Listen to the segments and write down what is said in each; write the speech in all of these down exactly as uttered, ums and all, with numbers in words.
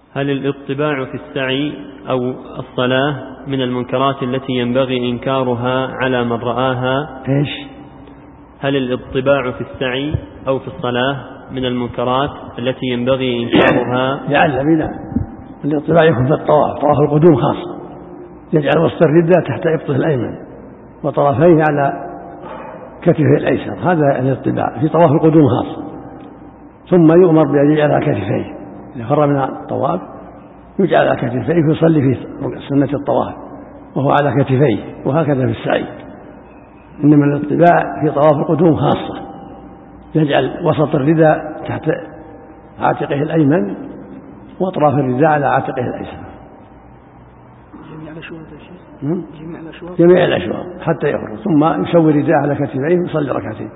هل الاطباع في السعي أو الصلاة من المنكرات التي ينبغي إنكارها على من رآها؟ إيش؟ هل الاطباع في السعي أو في الصلاة من المنكرات التي ينبغي إنكارها؟ لعل بنا الاطباع يكون في الطواف، طواف القدوم خاصة، يجعل وسط الرداء تحت إبطه الأيمن وطرفيه على كتفه الأيسر، هذا الاطباع في طواف القدوم خاصة. ثم يؤمر بأن يجعل على كتفيه، إذا فر من الطواف يجعل على كتفيه ويصلي في سنة الطواف وهو على كتفيه، وهكذا في السعي. إنما الاطباع في طواف القدوم خاصة، يجعل وسط الرداء تحت عاتقه الأيمن وأطراف الرداء على عاتقه الأيسر. جميع الأشواط يا شيخ؟ جميع الأشواط جميع الأشواط حتى يخرج، ثم يسوي رداء على كتفيه ويصلي ركعتين.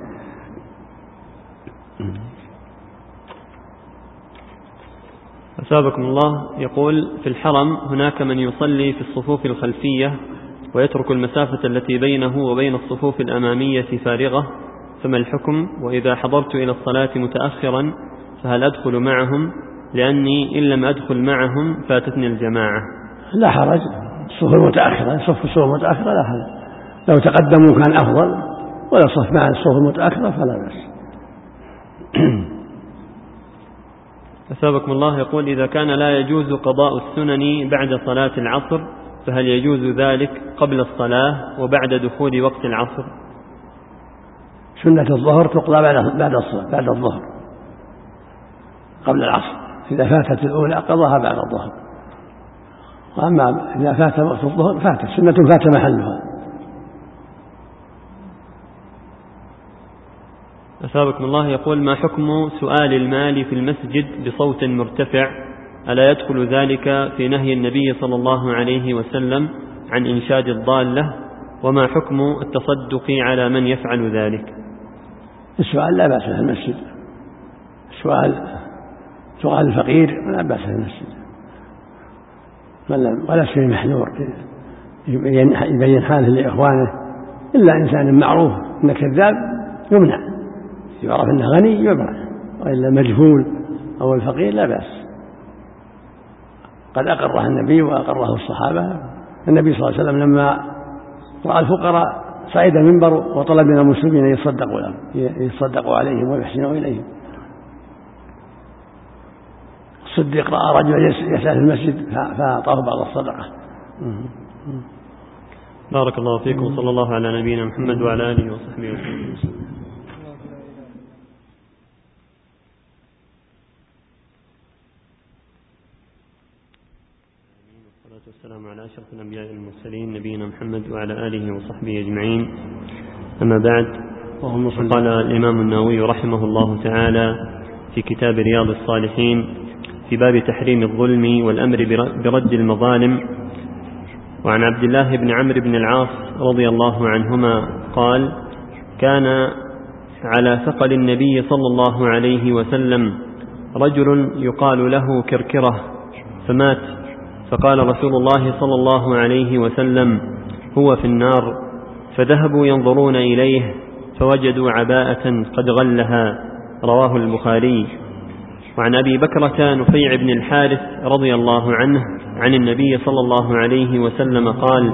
أثابكم الله. يقول: في الحرم هناك من يصلي في الصفوف الخلفية ويترك المسافة التي بينه وبين الصفوف الأمامية فارغة، فما الحكم؟ وإذا حضرت إلى الصلاة متأخرا فهل أدخل معهم؟ لأني إن لم أدخل معهم فاتتني الجماعة. لا حرج، الصفوف المتأخرة صف الصفوف المتأخرة لا حرج، لو تقدموا كان أفضل، ولا صف مع الصفوف المتأخرة فلا بأس. أثابكم الله. يقول: إذا كان لا يجوز قضاء السنن بعد صلاة العصر فهل يجوز ذلك قبل الصلاة وبعد دخول وقت العصر؟ سنة الظهر تقضى بعد بعد الصلاة بعد الظهر قبل العصر، إذا فاتت الأولى قضاها بعد الظهر، وأما إذا فات وقت الظهر فاتت سنة فات محلها. أثابكم الله. يقول: ما حكم سؤال المال في المسجد بصوت مرتفع؟ ألا يدخل ذلك في نهي النبي صلى الله عليه وسلم عن إنشاد الضالة؟ وما حكم التصدق على من يفعل ذلك؟ السؤال لا بأس في المسجد، سؤال سؤال الفقير لا بأس في المسجد، ولا شيء محذور، يبين حاله لإخوانه، إلا إنسان معروف إن كذاب يمنع، يعرف أنه غني يمنع، وإلا مجهول أو الفقير لا بأس. قد أقره النبي وأقره الصحابة. النبي صلى الله عليه وسلم لما رأى الفقراء صعد المنبر وطلب من المسلمين يصدقوا لهم يصدقوا عليهم ويحسنوا إليهم. الصديق رأى رجل يسأل في المسجد فأعطاه بعض الصدقة. بارك الله فيكم. صلى الله على نبينا محمد وعلى آله وصحبه وسلم. والسلام على أشرف الأنبياء والمرسلين نبينا محمد وعلى آله وصحبه أجمعين. أما بعد، قال الإمام النووي رحمه الله تعالى في كتاب رياض الصالحين في باب تحريم الظلم والأمر برد المظالم: وعن عبد الله بن عمرو بن العاص رضي الله عنهما قال: كان على ثقل النبي صلى الله عليه وسلم رجل يقال له كركرة فمات، فقال رسول الله صلى الله عليه وسلم: هو في النار. فذهبوا ينظرون إليه فوجدوا عباءة قد غلها. رواه البخاري. وعن أبي بكرة نفيع بن الحارث رضي الله عنه عن النبي صلى الله عليه وسلم قال: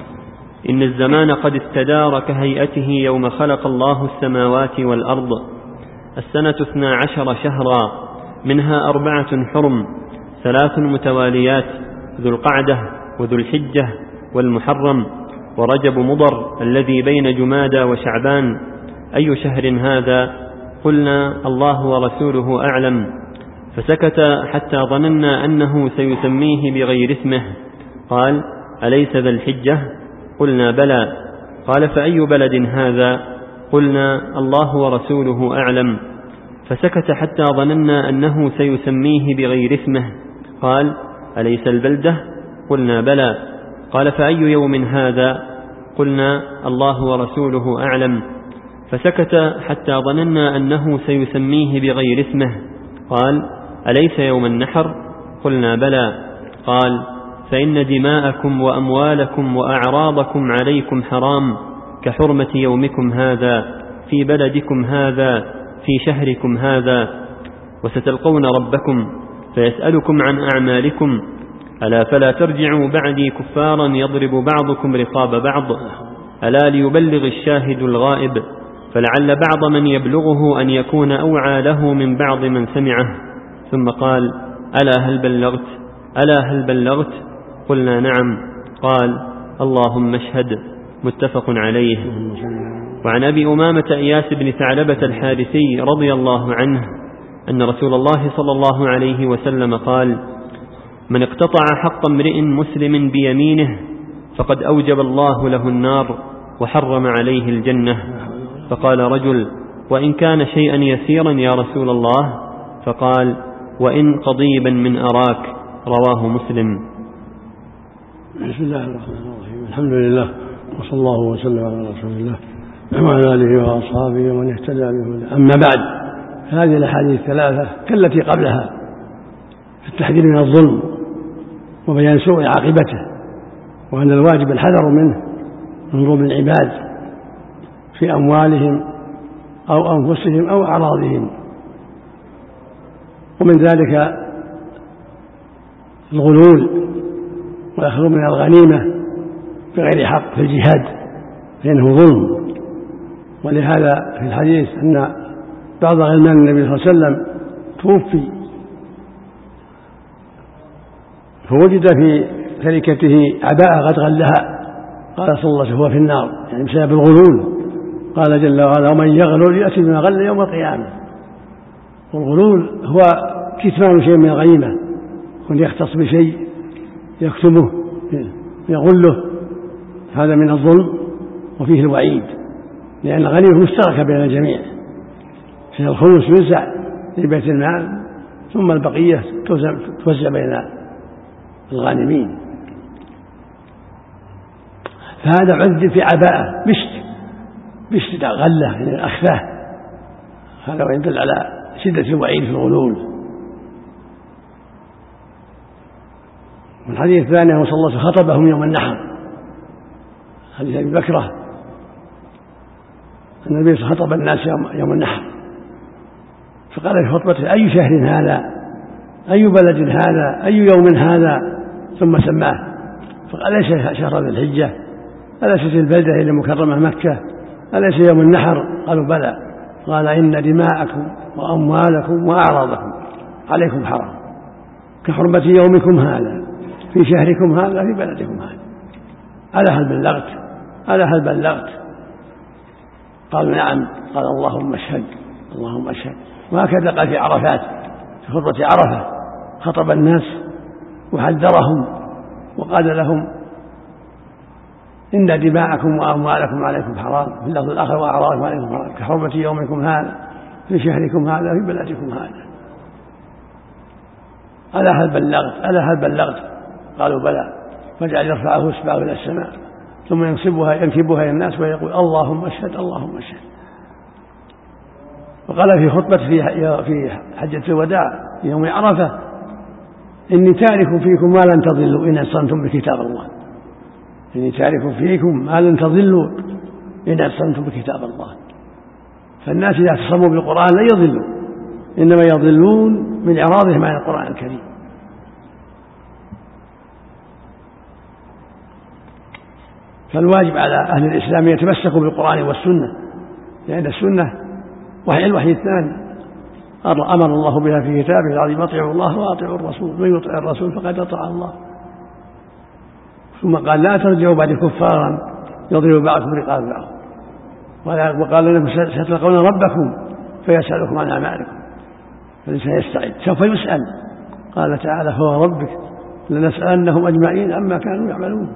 إن الزمان قد استدار كهيئته يوم خلق الله السماوات والأرض، السنة اثنا عشر شهرا، منها أربعة حرم، ثلاث متواليات، ذو القعدة وذو الحجة والمحرم ورجب مضر الذي بين جمادى وشعبان. أي شهر هذا؟ قلنا: الله ورسوله أعلم. فسكت حتى ظننا أنه سيسميه بغير اسمه. قال: أليس ذا الحجة؟ قلنا: بلى. قال: فأي بلد هذا؟ قلنا: الله ورسوله أعلم. فسكت حتى ظننا أنه سيسميه بغير اسمه. قال: أليس البلدة؟ قلنا: بلى. قال: فأي يوم هذا؟ قلنا: الله ورسوله أعلم. فسكت حتى ظننا أنه سيسميه بغير اسمه. قال: أليس يوم النحر؟ قلنا: بلى. قال: فإن دماءكم وأموالكم وأعراضكم عليكم حرام كحرمة يومكم هذا في بلدكم هذا في شهركم هذا، وستلقون ربكم فيسألكم عن أعمالكم، ألا فلا ترجعوا بعدي كفارا يضرب بعضكم رقاب بعض، ألا ليبلغ الشاهد الغائب، فلعل بعض من يبلغه أن يكون أوعى له من بعض من سمعه. ثم قال: ألا هل بلغت؟ ألا هل بلغت؟ قلنا: نعم. قال: اللهم اشهد. متفق عليه. وعن أبي أمامة إياس بن ثعلبة الحارثي رضي الله عنه أن رسول الله صلى الله عليه وسلم قال: من اقتطع حق امرئ مسلم بيمينه فقد أوجب الله له النار وحرم عليه الجنة. فقال رجل: وإن كان شيئا يسيرا يا رسول الله؟ فقال: وإن قضيبا من أراك. رواه مسلم. بسم الله الرحمن الرحيم. الحمد لله، وصلى الله وسلم على رسول الله وعلى آله وأصحابه ومن اهتدى بهداه. أما بعد، هذه الأحاديث الثلاثة كالتي قبلها في التحذير من الظلم وبيان سوء عاقبته، وأن الواجب الحذر منه من ظلم العباد في أموالهم أو أنفسهم أو أعراضهم. ومن ذلك الغلول والأخذ من الغنيمة بغير حق في الجهاد، فإنه ظلم. ولهذا في الحديث أن بعض غلمان النبي صلى الله عليه وسلم توفي، فوجد في تركته عباءة قد غلها، قال صلى الله عليه وسلم: هو في النار، يعني بسبب الغلول. قال جل وعلا: ومن يغلل يأتي بما غل يوم القيامة. والغلول هو كتمان شيء من الغنيمة، يكون يختص بشيء يكتمه يغله، هذا من الظلم وفيه الوعيد، لأن الغنيمة مشتركة بين الجميع، في الخمس يوزع لبيت المال، ثم البقية توزع بين الغانمين. فهذا عذب في عباءة بشت بشت غلة يعني الأخفاه، هذا يدل على شدة الوعيد في الغلول. والحديث الثاني هو صلى الله عليه وسلم خطبهم يوم النحر، حديث أبي بكرة النبي خطب الناس يوم النحر، فقال في خطبته: أي شهر هذا؟ أي بلد هذا؟ أي يوم هذا؟ ثم سماه، فقال: أليس شهر ذي الحجة؟ أليست البلدة إلى مكرمة مكة؟ أليس يوم النحر؟ قالوا: بلى. قال: إن دماءكم وأموالكم وأعراضكم عليكم حرام كحرمة يومكم هذا في شهركم هذا في بلدكم هذا. ألا هل بلغت؟ ألا هل بلغت؟ قالوا: نعم. قال: اللهم اشهد اللهم اشهد. وهكذا قال في عرفات، في خطبة عرفة خطب الناس وحذرهم وقال لهم: إن دماءكم وأموالكم عليكم حرام، في اللفظ الآخر: وأعراضكم عليكم حرام كحرمة يومكم هذا في شهركم هذا في بلدكم هذا. ألا هل بلغت؟ ألا هل بلغت؟ قالوا: بلى. فجعل يرفعه إصبعه إلى السماء ثم ينسبها ينكبها إلى الناس ويقول: اللهم اشهد اللهم اشهد. وقال في خطبة في في حجة الوداع في يوم عرفة: إني تارك فيكم ما لن تضلوا إن أعتصمتم بكتاب الله. إني تارك فيكم ما لن تضلوا إن أعتصمتم بكتاب الله. فالناس إذا اعتصموا بالقرآن لا يضلوا، إنما يضلون من إعراضهم عن القرآن الكريم. فالواجب على أهل الإسلام يتمسكوا بالقرآن والسنة، لأن السنة وحي الوحي الثاني أمر الله بها في كتابه العظيم: أطيعوا الله وأطيعوا الرسول، من يطع الرسول فقد أطاع الله. ثم قال: لا ترجعوا بعد كفارا يضرب بعضكم رقاب بعض. وقال لهم: ستلقون ربكم فيسألكم عن أعمالكم. فالإنسان يستعد سوف يسأل. قال تعالى: فهو ربك لنسألنهم أجمعين عما كانوا يعملون.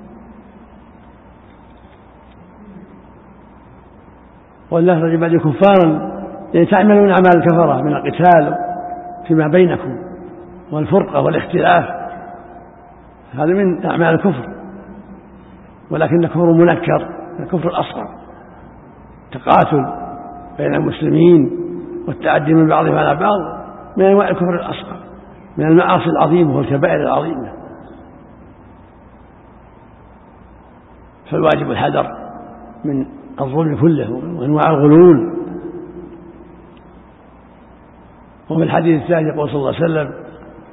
والله رجل بعد كفارا يعني تعملون أعمال الكفرة من القتال فيما بينكم والفرقة والاختلاف، هذا من أعمال الكفر، ولكن كفر منكر، الكفر الأصغر، تقاتل بين المسلمين والتعدي من بعضهم على بعض من أنواع الكفر الأصغر، من المعاصي العظيمة والكبائر العظيمة. فالواجب الحذر من الظلم كله وأنواع الغلول. وفي الحديث الثاني يقول صلى الله عليه وسلم: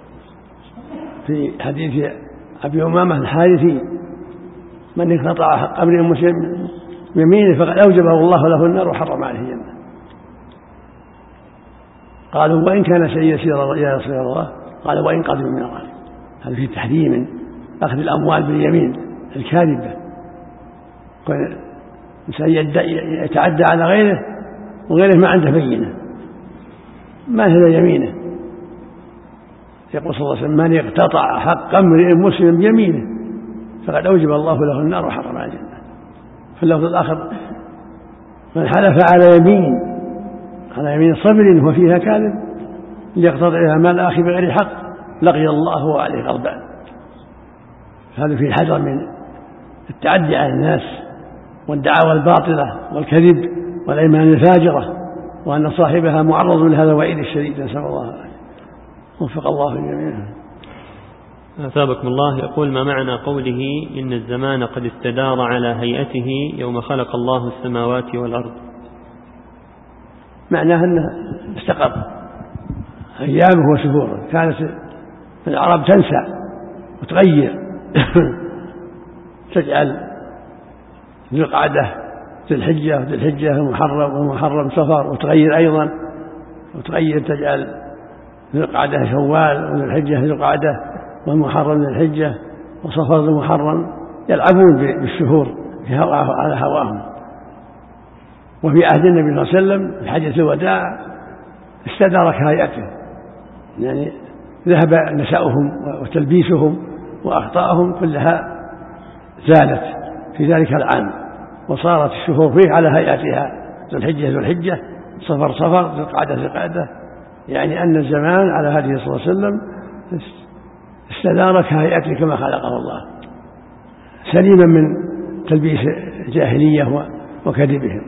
في حديث أبي أمامة الحارثي: من اقتطع حق امرئ مسلم بيمينه فقد أوجبه الله له النار وحرم عليه الجنة. قالوا: وإن كان شيء يسير يا رسول الله؟ قال: وإن قدم من الله. هذا في تحريم أخذ الأموال باليمين الكاذبة، الإنسان يتعدى على غيره وغيره ما عنده بينة، ما هي يمينه. يقول صلى الله عليه وسلم: من اقتطع حق امرئ مسلم بيمينه فقد أوجب الله له النار وحرم على الجنة. في اللفظ الآخر: من حلف على يمين على يمين صبر وفيها كاذب ليقتطعها مال أخي بغير حق لقي الله وعليه غضبان. هذا في حذر من التعدي على الناس والدعاوى الباطلة والكذب والأيمان الفاجرة، وأن صاحبها معرض لهذا الوعيد الشديد، نسأل الله العافية. وفق الله الجميع. أثابكم الله. يقول: ما معنى قوله إن الزمان قد استدار على هيئته يوم خلق الله السماوات والأرض؟ معناه أنه استقر أيامه وشهوره. كانت العرب تنسى وتغير تجعل ذي القعدة ذي الحجة ذي الحجة المحرم ومحرم صفر، وتغير أيضا وتغير تجعل ذي القعدة شوال وذي الحجة ذي القعدة والمحرم ذي الحجة وصفر ذي المحرم، يلعبون بالشهور في هواه على هواهم. وفي عهد النبي صلى الله عليه وسلم في حجة الوداع استدارك هيئته، يعني ذهب نساؤهم وتلبيسهم وأخطاءهم كلها زالت في ذلك العام، وصارت الشهور فيه على هيئتها: ذو الحجة ذو الحجة، صفر صفر، ذو القعدة ذو القعدة. يعني أن الزمان على هذه صلى الله عليه وسلم استدار كهيئته كما خلقه الله، سليما من تلبيس الجاهلية وكذبهم.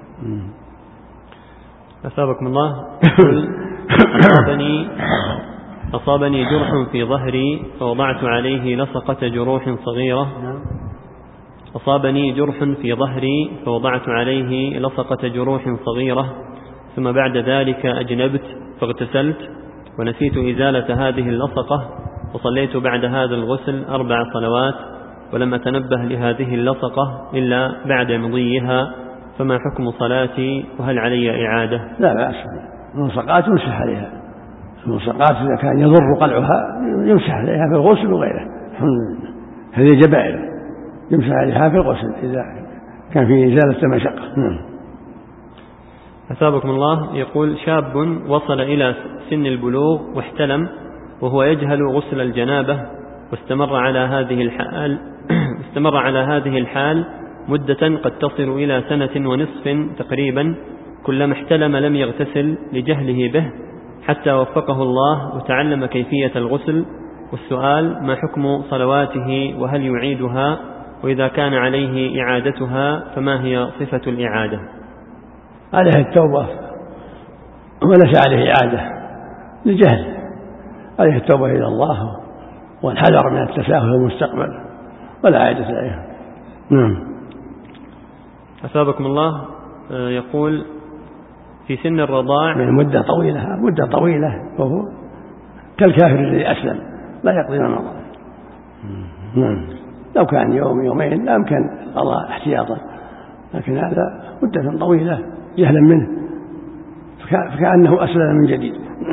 أثابكم الله. أصابني, أصابني جرح في ظهري فوضعت عليه لصقة جروح صغيرة أصابني جرح في ظهري فوضعت عليه لصقة جروح صغيرة ثم بعد ذلك أجنبت فاغتسلت ونسيت إزالة هذه اللصقة، وصليت بعد هذا الغسل أربع صلوات ولم أتنبه لهذه اللصقة إلا بعد مضيها، فما حكم صلاتي وهل علي إعادة؟ لا بأس، الملصقات يمسح عليها، الملصقات إذا كان يضر قلعها يمسح عليها في الغسل وغيره، هذه جبائر يمسح عليها في الغسل إذا كان في إزالة مشقة. أثابكم الله. يقول: شاب وصل إلى سن البلوغ واحتلم وهو يجهل غسل الجنابة، واستمر على هذه الحال استمر على هذه الحال مدة قد تصل إلى سنة ونصف تقريبا، كلما احتلم لم يغتسل لجهله به حتى وفقه الله وتعلم كيفية الغسل. والسؤال: ما حكم صلواته وهل يعيدها؟ وإذا كان عليه إعادتها فما هي صفة الإعادة؟ عليه التوبة وليس عليه إعادة لجهل، عليه التوبة إلى الله والحذر من التساهل المستقبل ولا عادة عليه. نعم. أثابكم الله. يقول: في سن الرضاع من مدة طويلة مدة طويلة وهو كالكافر الذي أسلم لا يقضي ما مضى. نعم. لو كان يوم يومين لا يمكن القضاء احتياطا، لكن هذا مدة طويلة جهلا منه فكأنه أسلم من جديد.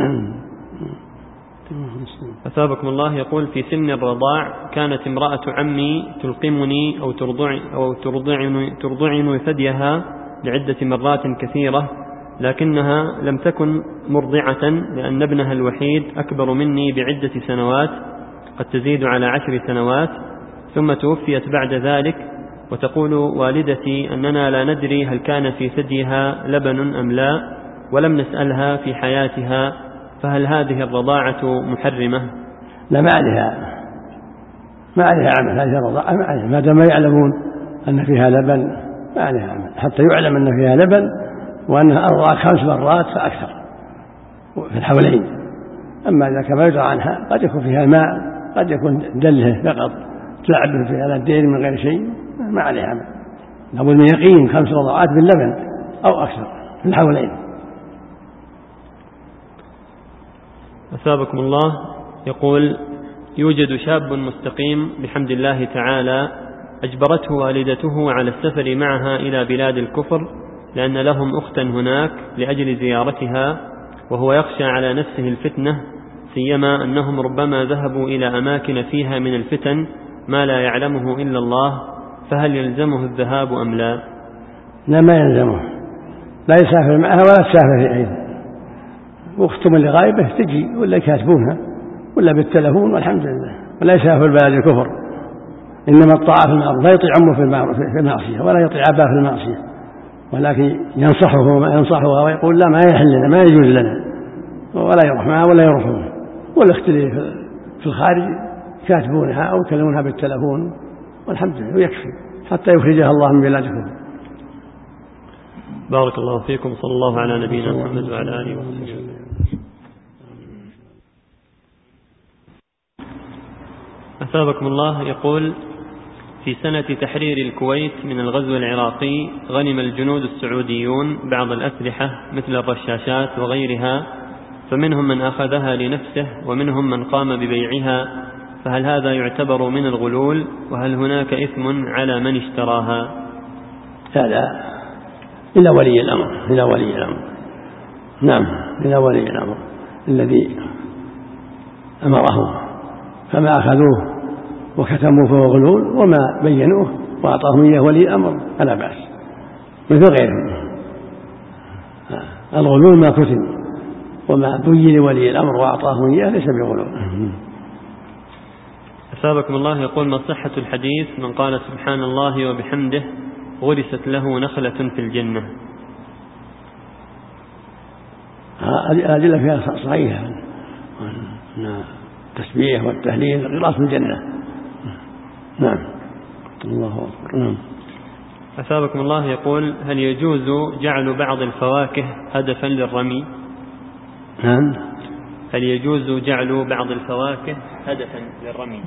أثابكم الله. يقول: في سن الرضاع كانت امرأة عمي تلقمني أو ترضعني, أو ترضعني, ترضعني ثديها لعدة مرات كثيرة، لكنها لم تكن مرضعة لأن ابنها الوحيد أكبر مني بعدة سنوات قد تزيد على عشر سنوات، ثم توفيت بعد ذلك. وتقول والدتي أننا لا ندري هل كان في ثديها لبن أم لا، ولم نسألها في حياتها، فهل هذه الرضاعة محرمة؟ لا، ما عليها ما عليها عمل، هذه الرضاعة ما عليها ما دام يعلمون أن فيها لبن، ما عليها عمل حتى يعلم أن فيها لبن وأنها أرضعت خمس مرات فأكثر في الحولين. أما إذا كان يدرى عنها قد يكون فيها ماء، قد يكون دله فقط تلعب في الدين من غير شيء، ما عليها عمل. لابد من يقين خمس رضاعات باللبن أو أكثر في الحولين. أثابكم الله. يقول: يوجد شاب مستقيم بحمد الله تعالى أجبرته والدته على السفر معها إلى بلاد الكفر لأن لهم أختا هناك لأجل زيارتها، وهو يخشى على نفسه الفتنة، سيما أنهم ربما ذهبوا إلى أماكن فيها من الفتن ما لا يعلمه إلا الله، فهل يلزمه الذهاب أم لا؟ لا، ما يلزمه، لا يسافر معها ولا تسافر أيضا. واختم اللي غايبة تجي ولا يكاتبونها ولا بالتلفون والحمد لله، ولا يسافر بلاد الكفر. إنما الطاعة في المعروف، لا يطيع عمه في المعصية ولا يطيع أباه في المعصية، ولكن ينصحه وينصحها ويقول لا، ما يحل لنا، ما يجوز لنا، ولا يروح معها ولا يروحون، ولا اختلف في الخارج كاتبونها أو يكلمونها بالتلفون والحمد لله، ويكفي حتى يخرجها الله من بلاد الكفر. بارك الله فيكم، صلى الله على نبينا محمد وعلى آله وصحبه وسلم. أثابكم الله. يقول: في سنة تحرير الكويت من الغزو العراقي غنم الجنود السعوديون بعض الأسلحة مثل الرشاشات وغيرها، فمنهم من أخذها لنفسه ومنهم من قام ببيعها، فهل هذا يعتبر من الغلول؟ وهل هناك إثم على من اشتراها؟ هذا إلى ولي الأمر، إلى ولي الأمر نعم، إلى ولي الأمر الذي أمره، فما أخذوه وكتموا فهو غلول، وما بينوه وأعطاهم إياه ولي الأمر فلا بأس، مثل غيرهم. الغلول ما كتم، وما بين ولي الأمر وأعطاهم إياه ليس بغلول. أثابكم الله. يقول: ما صحة الحديث من قال سبحان الله وبحمده غرست له نخلة في الجنة؟ الأدلة فيها صحيحة، التسبيح والتهليل غراس الجنة. نعم، الله أكبر. نعم. أثابكم الله. يقول: هل يجوز جعل بعض الفواكه هدفا للرمي؟ نعم. هل يجوز جعل بعض الفواكه هدفا للرمي؟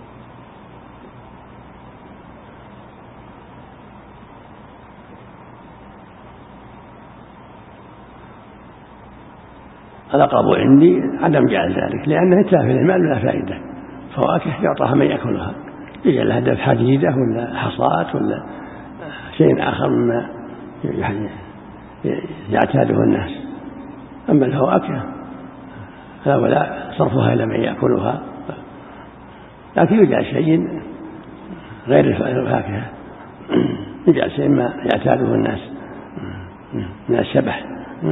الأقرب عندي عدم جعل ذلك، لأنه تافه المال ولا فائدة. فواكه يعطاها من يأكلها، يجعل هدف حديدة ولا حصاة ولا شيء آخر مما يعني يعتاده الناس. أما الفواكه فلا ولا صرفها إلى من يأكلها، لكن يجعل شيء غير الفاكهة، يجعل شيء ما يعتاده الناس من الشبح.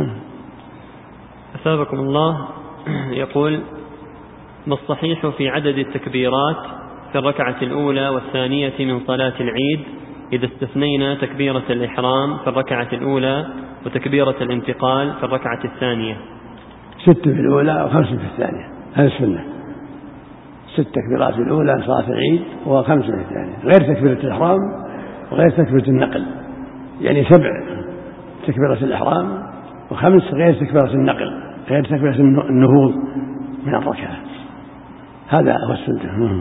أثابكم الله. يقول: ما الصحيح في عدد التكبيرات في الركعة الأولى والثانية من صلاة العيد إذا استثنينا تكبيرة الإحرام في الركعة الأولى وتكبيرة الانتقال في الركعة الثانية؟ ست في الأولى وخمس في الثانية، هذا السنة. ست تكبيرات في الأولى صلاة العيد وخمس في الثانية، غير تكبيرة الإحرام وغير تكبيرة النقل، يعني سبع تكبيرة الإحرام وخمس غير تكبيرة النقل، غير تكبيرة النهوض من الركعة. هذا هو السنة.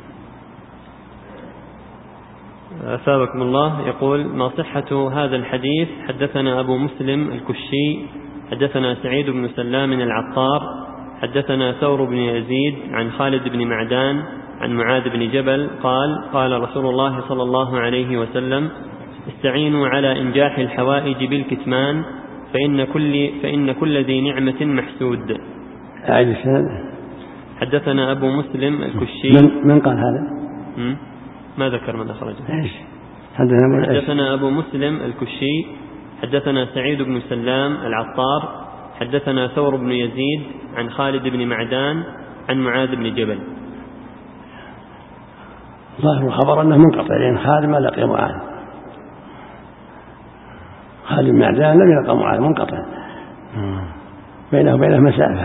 أثابكم الله. يقول: ما صحة هذا الحديث؟ حدثنا أبو مسلم الكشي حدثنا سعيد بن سلام العطار حدثنا ثور بن يزيد عن خالد بن معدان عن معاذ بن جبل قال: قال رسول الله صلى الله عليه وسلم: استعينوا على إنجاح الحوائج بالكتمان، فإن كل, فإن كل ذي نعمة محسود. حدثنا أبو مسلم الكشي. من, من قال هذا؟ ما ذكر من أخرجه. حدثنا, حدثنا أبو مسلم الكشي حدثنا سعيد بن سلام العطار حدثنا ثور بن يزيد عن خالد بن معدان عن معاذ بن جبل. ظاهر الخبر أنه منقطع، لأن خالد ما لقي معاذ، خالد بن معدان لم يلقى معاذ، منقطع بينه وبينه مسافة.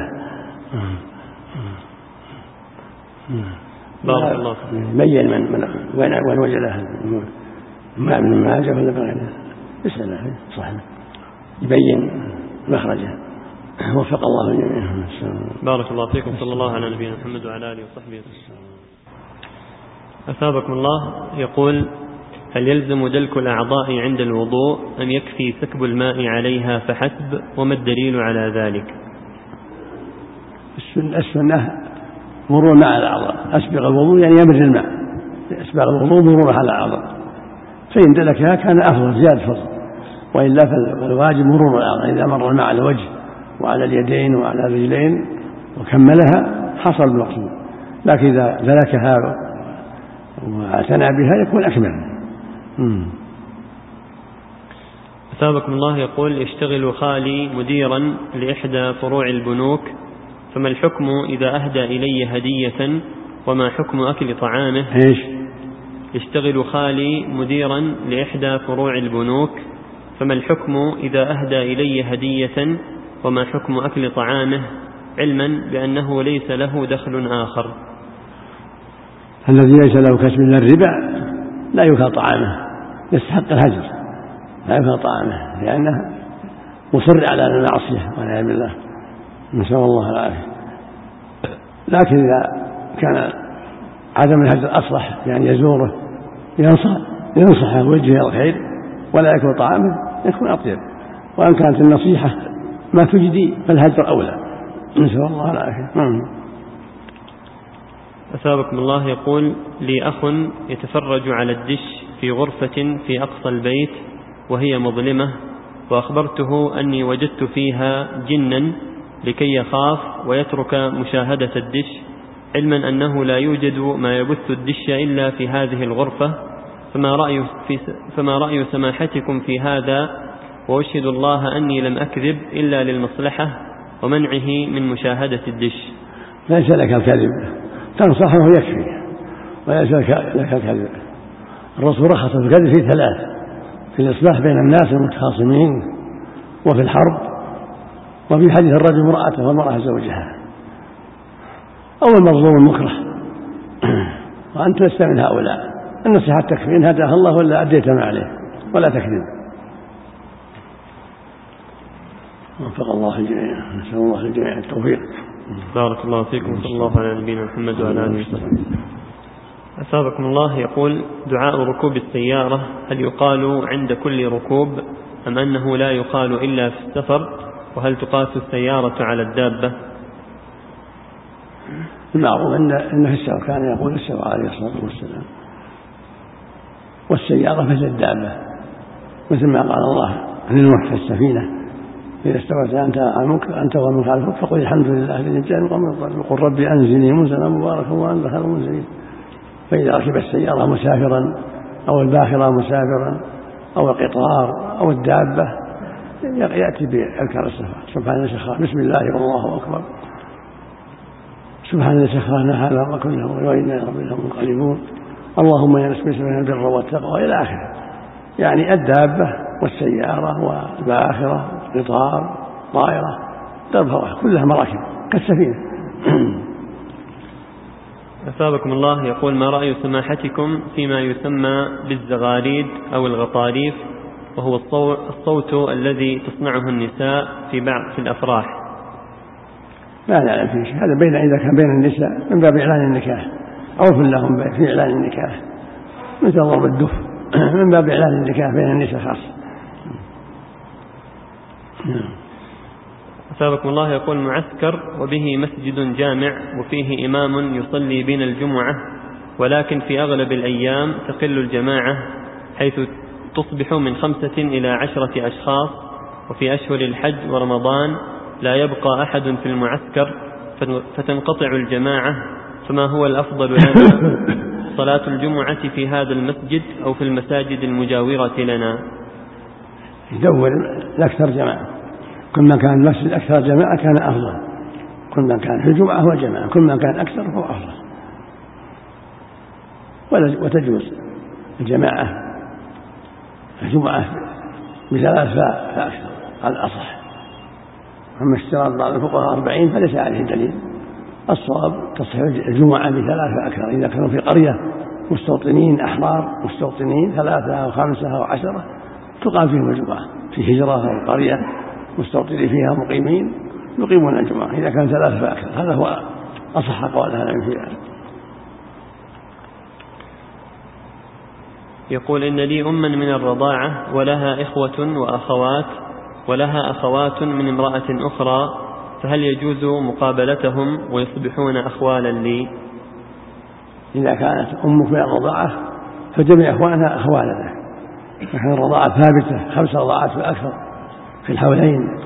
بارك الله بين من من وين وجده، ما ابن ماجه ولا بغيره، اسأله صحيح يبين مخرجه. وفق الله جميعا. بارك الله فيكم، صلى الله على نبينا محمد وعلى آله وصحبه وسلم. أثابكم الله. يقول: هل يلزم دلك الأعضاء عند الوضوء أم يكفي سكب الماء عليها فحسب؟ وما الدليل على ذلك؟ السنة مرور مع الأعضاء. أسبغ الوضوء يعني يمر الماء، أسبغ الوضوء مرور على الأعضاء، فإن دلكها كان أفضل زيادة فضل، وإلا فالواجب مرور الأعضاء. إذا مر الماء على الوجه وعلى اليدين وعلى الرجلين وكملها حصل المقصود، لكن إذا دلكها واعتنى بها يكون أكمل. أثابكم الله يقول: يشتغل خالي مديرا لإحدى فروع البنوك، فما الحكم إذا أهدى إلي هدية وما حكم أكل طعامه؟ إيش؟ يشتغل خالي مديرا لإحدى فروع البنوك، فما الحكم إذا أهدى إلي هدية وما حكم أكل طعامه، علما بأنه ليس له دخل آخر؟ الذي ليس له كسب من الربا لا يؤكل طعامه، يستحق الهجر، لا يؤكل طعامه لأنه مصر على المعصية والعياذ بالله، نسأل الله العافية. لكن إذا كان عدم الهجر أصلح، يعني يزوره ينصح ينصح وجهه الخير ولا يأكل طعامه، يكون أطيب. وأن كانت النصيحة ما تجدي فالهجر أولى، نسأل الله العافية. أثابكم الله يقول: لي أخ يتفرج على الدش في غرفة في أقصى البيت وهي مظلمة، وأخبرته أني وجدت فيها جنا لكي يخاف ويترك مشاهدة الدش، علما أنه لا يوجد ما يبث الدش إلا في هذه الغرفة، فما رأي, في فما رأي سماحتكم في هذا؟ وأشهد الله أني لم أكذب إلا للمصلحة ومنعه من مشاهدة الدش. ليس لك الكذب، تنصحه يكفي، وليس لك الكذب. الرسول رخص في الكذب في ثلاث: في الإصلاح بين الناس المتخاصمين، وفي الحرب، وفي حديث الرجل امرأته والمرأة زوجها، أو المظلوم المكره. وأنت لست من هؤلاء، النصيحة تكفي، إن هداها الله ولا أديت ما عليه، ولا تكذب. وفق الله الجميع، نسأل الله الجميع التوفيق. بارك الله فيكم، وصلى الله على نبينا محمد وعلى آله وصحبه. أثابكم الله يقول: دعاء ركوب السيارة هل يقال عند كل ركوب أم أنه لا يقال إلا في السفر؟ وهل تقاس السيارة على الدابة؟ المعروف أنه في السفر كان يقول السفر عليه الصلاة والسلام، والسيارة مثل الدابة، مثل ما قال الله عن النوح في السفينة: إذا استوت أنت أنت ومن خلفك فقل الحمد لله الذي نجاني من الظالمين، وقل ربي أنزلني منزلا مباركا وأنت خير المنزلين. فإذا ركب السيارة مسافرا أو الباخرة مسافرا أو القطار أو الدابة يأتي بأذكار السفر: سبحان الذي سخر، بسم الله والله أكبر، سبحان الذي سخرنا هذا وكنا وإنا ربنا منقلبون، اللهم إنا نسألك من البر والتقوى إلى آخره. يعني الدابة والسيارة والباخرة قطار طائرة ترفع كلها مراكب كالسفينة. أثابكم الله يقول: ما رأي سماحتكم فيما يسمى بالزغاريد أو الغطاريف، وهو الصوت الذي تصنعه النساء في بعض في الأفراح؟ لا نعلم فيه شيء، هذا بين إذا كان بين النساء من باب إعلان النكاح، عرف لهم في إعلان النكاح، مثل ضرب الدف من باب إعلان النكاح بين النساء خاصة. أثابكم الله يقول: معسكر وبه مسجد جامع وفيه إمام يصلي بين الجمعة، ولكن في أغلب الأيام تقل الجماعة حيث تصبح من خمسة إلى عشرة أشخاص، وفي أشهر الحج ورمضان لا يبقى أحد في المعسكر فتنقطع الجماعة، فما هو الأفضل لنا، صلاة الجمعة في هذا المسجد أو في المساجد المجاورة لنا؟ يدور الأكثر جماعة، كل ما كان المسجد أكثر جماعة كان أفضل، كل ما كان في الجمعة هو جماعة، كل ما كان أكثر هو أفضل. وتجوز الجماعة الجمعة بثلاث فأكثر على الأصح، أما اشتراط بعض الفقهاء أربعين فليس عليه دليل، الصواب تصح الجمعة بثلاث فأكثر. إذا كانوا في قرية مستوطنين أحرار مستوطنين ثلاثة أو خمسة أو عشرة تقام فيهم الجمعة، في هجرة أو قرية مستوطنين فيها مقيمين يقيمون الجمعة إذا كان ثلاثة فأكثر، هذا هو أصح قول أهل العلم في ذلك. يقول: إن لي أما من الرضاعة ولها إخوة وأخوات ولها أخوات من امرأة أخرى، فهل يجوز مقابلتهم ويصبحون أخوالا لي؟ إذا كانت أمك من الرضاعة فجميع أخوانها أخوالا له، نحن الرضاعة ثابتة خمس رضاعات فأكثر في الحولين،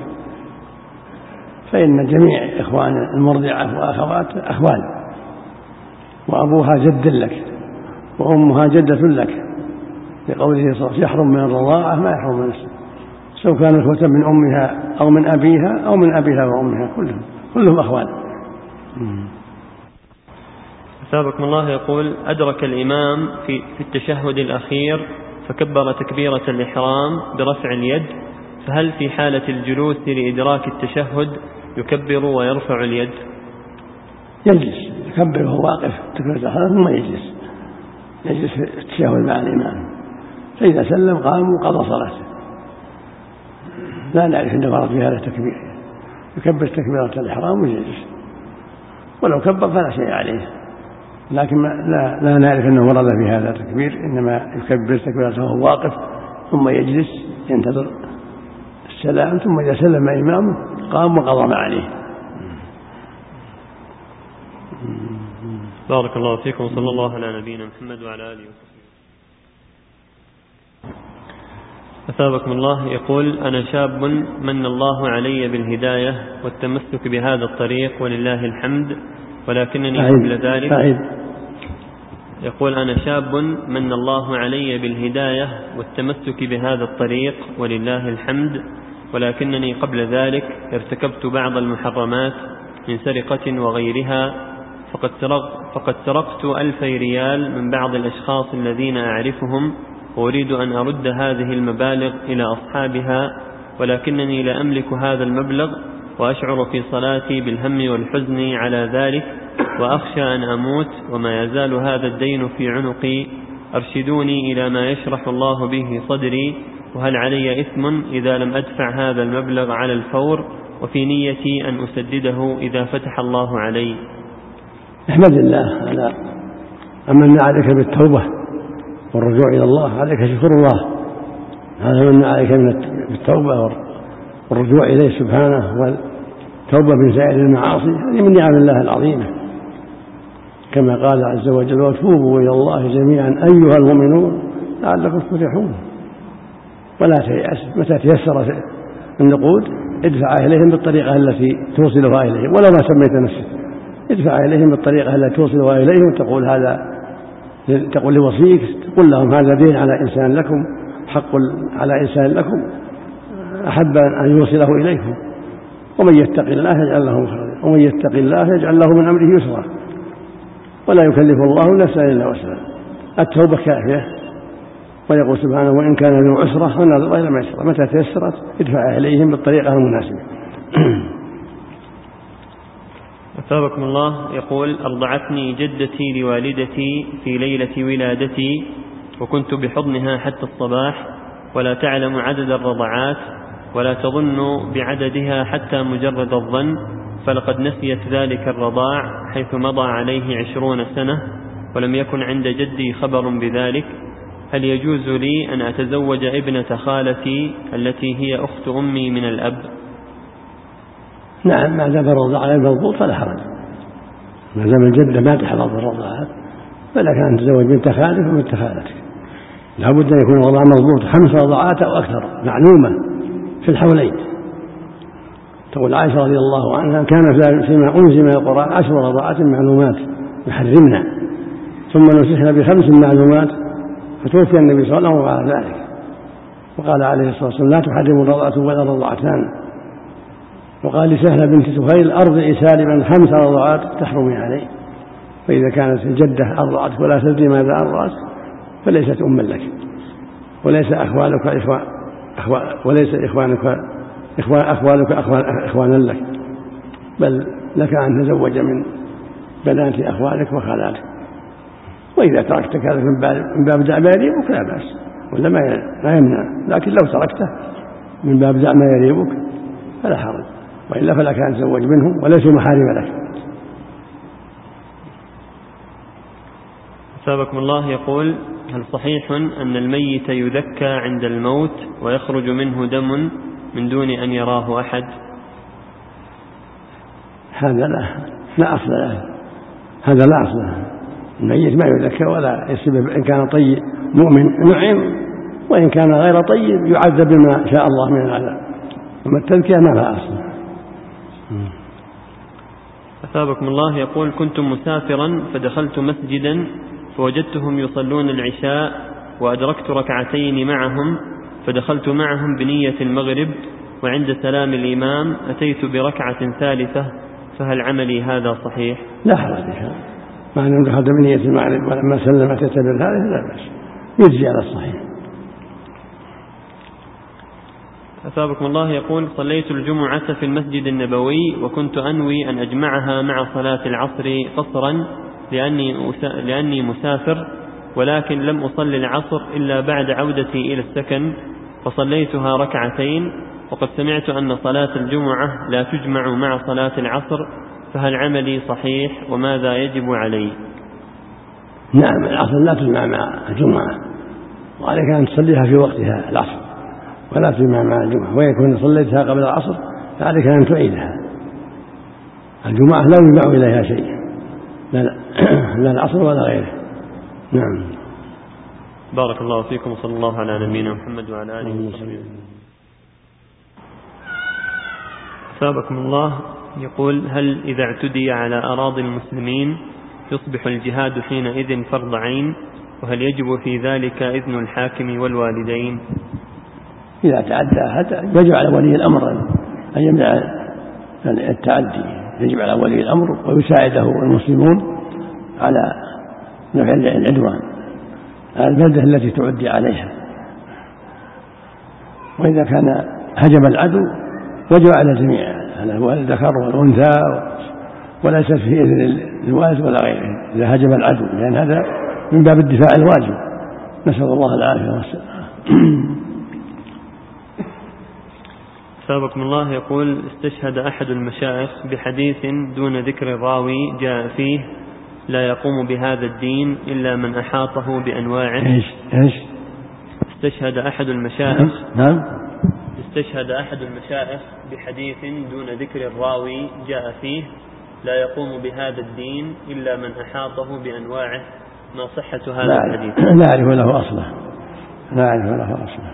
فإن جميع إخوان المرضعة وأخوات أخوال، وأبوها جد لك وأمها جدة لك، لقوله صلى الله عليه وسلم يحرم من الرضاعة ما يحرم من النسب، سواء كان إخوة من أمها أو من أبيها أو من أبيها وأمها، كلهم كلهم أخوان. أثابكم الله يقول: أدرك الإمام في التشهد الأخير فكبر تكبيرة الإحرام برفع اليد، فهل في حالة الجلوس لإدراك التشهد يكبر ويرفع اليد؟ يجلس يكبر وهو واقف تكبيرة الإحرام ثم يجلس يجلس في التشهد مع الإمام، فإذا سلم قام وقضى صلاته، لا نعرف أنه ورد في هذا التكبير، يكبر تكبيرة الإحرام ويجلس، ولو كبر فلا شيء عليه، لكن لا, لا نعرف أنه ورد في هذا التكبير، إنما يكبر تكبيرته وهو واقف ثم يجلس ينتظر السلام، ثم إذا سلم إمامه قام وقضى ما عليه. بارك الله فيكم، صلى الله على نبينا محمد وعلى آله وصحبه. أثابكم الله يقول: أنا شاب من الله علي بالهداية والتمسك بهذا الطريق ولله الحمد، ولكنني قبل ذلك فعيد. يقول: أنا شاب من الله علي بالهداية والتمسك بهذا الطريق ولله الحمد، ولكنني قبل ذلك ارتكبت بعض المحرمات من سرقة وغيرها، فقد سرقت, فقد سرقت ألفي ريال من بعض الأشخاص الذين أعرفهم، وأريد أن أرد هذه المبالغ إلى أصحابها، ولكنني لا أملك هذا المبلغ، وأشعر في صلاتي بالهم والحزن على ذلك، وأخشى أن أموت وما يزال هذا الدين في عنقي، أرشدوني إلى ما يشرح الله به صدري، وهل علي إثم إذا لم أدفع هذا المبلغ على الفور، وفي نيتي أن أسدده إذا فتح الله علي؟ احمد الله على أمن عليك بالتوبة والرجوع إلى الله، عليك شكر الله، هذا من عليك بالتوبة والرجوع إليه سبحانه والتوبة من سائر المعاصي، هذه من نعم الله العظيمة، كما قال عز وجل: وتوبوا إلى الله جميعا أيها المؤمنون لعلكم تفلحون. ولا تيأس، متى تيسر النقود ادفع إليهم بالطريقة التي توصلها إليهم، ولو ما سميت نفسك ادفع إليهم بالطريقة التي توصلها إليهم، تقول هذا تقول لوصيك، تقول لهم هذا دين على إنسان لكم، حق على إنسان لكم، أحب أن يوصله إليكم، ومن يتق الله يجعل له مخرجا، ومن يتق الله يجعل له من أمره يسرا، ولا يكلف الله نفسا إلا وسعها. التوبة كافية، ويقول سبحانه: وإن كان ذو عسرة فنظر إلى ميسرة، متى تيسرت ادفع إليهم بالطريقة المناسبة. أثابكم الله يقول: أرضعتني جدتي لوالدتي في ليلة ولادتي، وكنت بحضنها حتى الصباح، ولا تعلم عدد الرضعات ولا تظن بعددها حتى مجرد الظن، فلقد نسيت ذلك الرضاع حيث مضى عليه عشرون سنة، ولم يكن عند جدي خبر بذلك. هل يجوز لي أن أتزوج ابنة خالتي التي هي أخت أمي من الأب؟ نعم، ما دام الرضاعة غير مضبوط فلا حرج، ما دام الجدة ما تحفظ الرضاعات فلك أن تزوج بنت خالك وبنت خالتك، لا بد أن يكون الرضاعة مضبوط، خمس رضاعات أو أكثر معلومة في الحولين. تقول عائشة رضي الله عنها: كان فيما أنزل من القرآن عشر رضاعات معلومات يحرمنا، ثم نسخنا بخمس معلومات، فتوفي النبي صلى الله عليه وسلم وقال ذلك، وقال عليه الصلاة والسلام: لا تحرم الرضاعة ولا الرضاعتان. وقال لسهلة بنت سهيل: أرضعي سالما خمس رضاعات تحرمي عليه، فإذا كانت الجدة أرضعت ولا تدري ماذا أرضعت فليست أما لك، وليس أخوالك إخوان أخوان وليس إخوانك إخوان أخوالك أخوان إخوانا لك، بل لك أن تزوج من بنات أخوالك وخالاتك، وإذا تركت هذا من باب دع ما يريبك لا بأس، ولا ما يمنع، لكن لو تركته من باب دع ما يريبك فلا حرج، وإلا فلك أن تزوج منهم وليسوا محارم لك. أثابكم الله يقول: هل صحيح أن الميت يذكى عند الموت ويخرج منه دم من دون أن يراه أحد؟ هذا لا لا أصل له، هذا لا أصل له. الميت ما يذكر ولا يسبب، إن كان طيب مؤمن نعم، وإن كان غير طيب يعذب بما شاء الله من العذاب. أما التذكية ما لها أصل. أثابكم الله يقول: كنت مسافرا فدخلت مسجدا فوجدتهم يصلون العشاء وأدركت ركعتين معهم، فدخلت معهم بنية المغرب، وعند سلام الإمام أتيت بركعة ثالثة، فهل عملي هذا صحيح؟ لا حرج فيها، مع أنه دخلت بنية المغرب ولما سلم أتيت بالثالث لا بأس، يجزي على الصحيح. أثابكم الله يقول: صليت الجمعة في المسجد النبوي وكنت أنوي أن أجمعها مع صلاة العصر قصرا لأني, لأني مسافر، ولكن لم أصلي العصر إلا بعد عودتي إلى السكن، فصليتها ركعتين، وقد سمعت أن صلاة الجمعة لا تجمع مع صلاة العصر، فهل عملي صحيح وماذا يجب علي؟ نعم، العصر لا تجمع مع الجمعة، وعليك أن تصليها في وقتها العصر ولا تجمع مع الجمعة، ويكون صليتها قبل العصر فعليك أن تعيدها. الجمعة لا يجمع إليها شيء، لا, لا العصر ولا غيره. نعم. بارك الله فيكم، وصلى الله على نبينا محمد وعلى آله وصحبه. أثابكم الله يقول: هل إذا اعتدي على أراضي المسلمين يصبح الجهاد حينئذ فرض عين؟ وهل يجب في ذلك إذن الحاكم والوالدين؟ إذا تعدى هذا يجب على ولي الأمر أن يمنع التعدي، يجب على ولي الأمر ويساعده المسلمون على نفع العدوان على البلدة التي تعدي عليها. وإذا كان هجم العدو وجب على الجميع، على الذكر والأنثى، وليس في إذن الوالد ولا غيره إذا هجم العدو، لأن هذا من باب الدفاع الواجب، نسأل الله العافية والسلامة. أثابكم الله يقول: استشهد أحد المشايخ بحديث دون ذكر الراوي جاء فيه: لا يقوم بهذا الدين إلا من أحاطه بأنواعه. إيش إيش؟ استشهد أحد المشايخ نعم استشهد أحد المشايخ بحديث دون ذكر الراوي جاء فيه: لا يقوم بهذا الدين إلا من أحاطه بأنواعه، ما صحة هذا لا الحديث؟ لا أعرف له أصله، لا أعرف له أصله.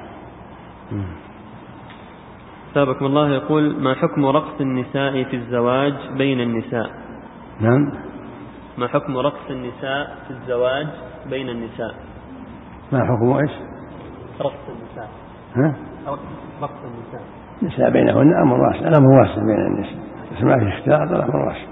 أثابكم الله يقول: ما حكم رقص النساء في الزواج بين النساء؟ نعم. ما حكم رقص النساء في الزواج بين النساء؟ ما حكم إيش؟ رقص النساء. ها؟ رقص النساء. النساء بينهن أمر واسع، الأمر واسع بين النساء، بس ما في اختلاط، الأمر واسع.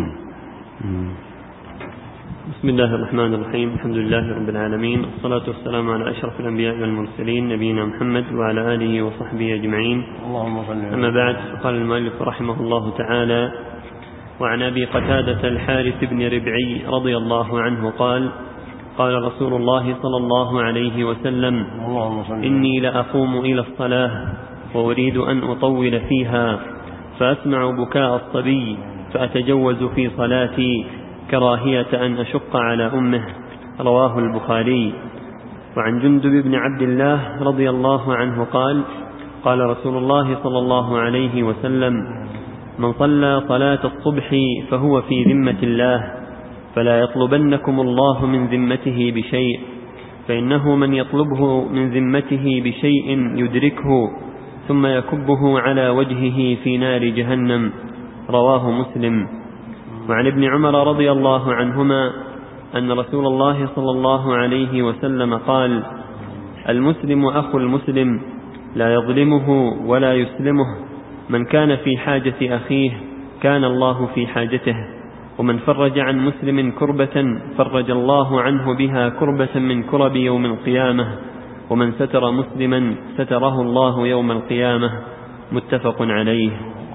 بسم الله الرحمن الرحيم، الحمد لله رب العالمين، والصلاة والسلام على أشرف الأنبياء والمرسلين نبينا محمد وعلى آله وصحبه أجمعين. اللهم صل وسلم. أما بعد، قال المؤلف رحمه الله تعالى: وعن أبي قتادة الحارث بن ربعي رضي الله عنه قال: قال رسول الله صلى الله عليه وسلم: إني لأقوم إلى الصلاة وأريد أن أطول فيها، فأسمع بكاء الصبي فأتجوز في صلاتي كراهية أن أشق على أمه. رواه البخاري. وعن جندب بن عبد الله رضي الله عنه قال: قال رسول الله صلى الله عليه وسلم: من صلى صلاة الصبح فهو في ذمة الله، فلا يطلبنكم الله من ذمته بشيء، فإنه من يطلبه من ذمته بشيء يدركه ثم يكبه على وجهه في نار جهنم. رواه مسلم. وعن ابن عمر رضي الله عنهما أن رسول الله صلى الله عليه وسلم قال: المسلم أخو المسلم لا يظلمه ولا يسلمه، من كان في حاجة أخيه كان الله في حاجته، ومن فرج عن مسلم كربة فرج الله عنه بها كربة من كرب يوم القيامة، ومن ستر مسلما ستره الله يوم القيامة. متفق عليه.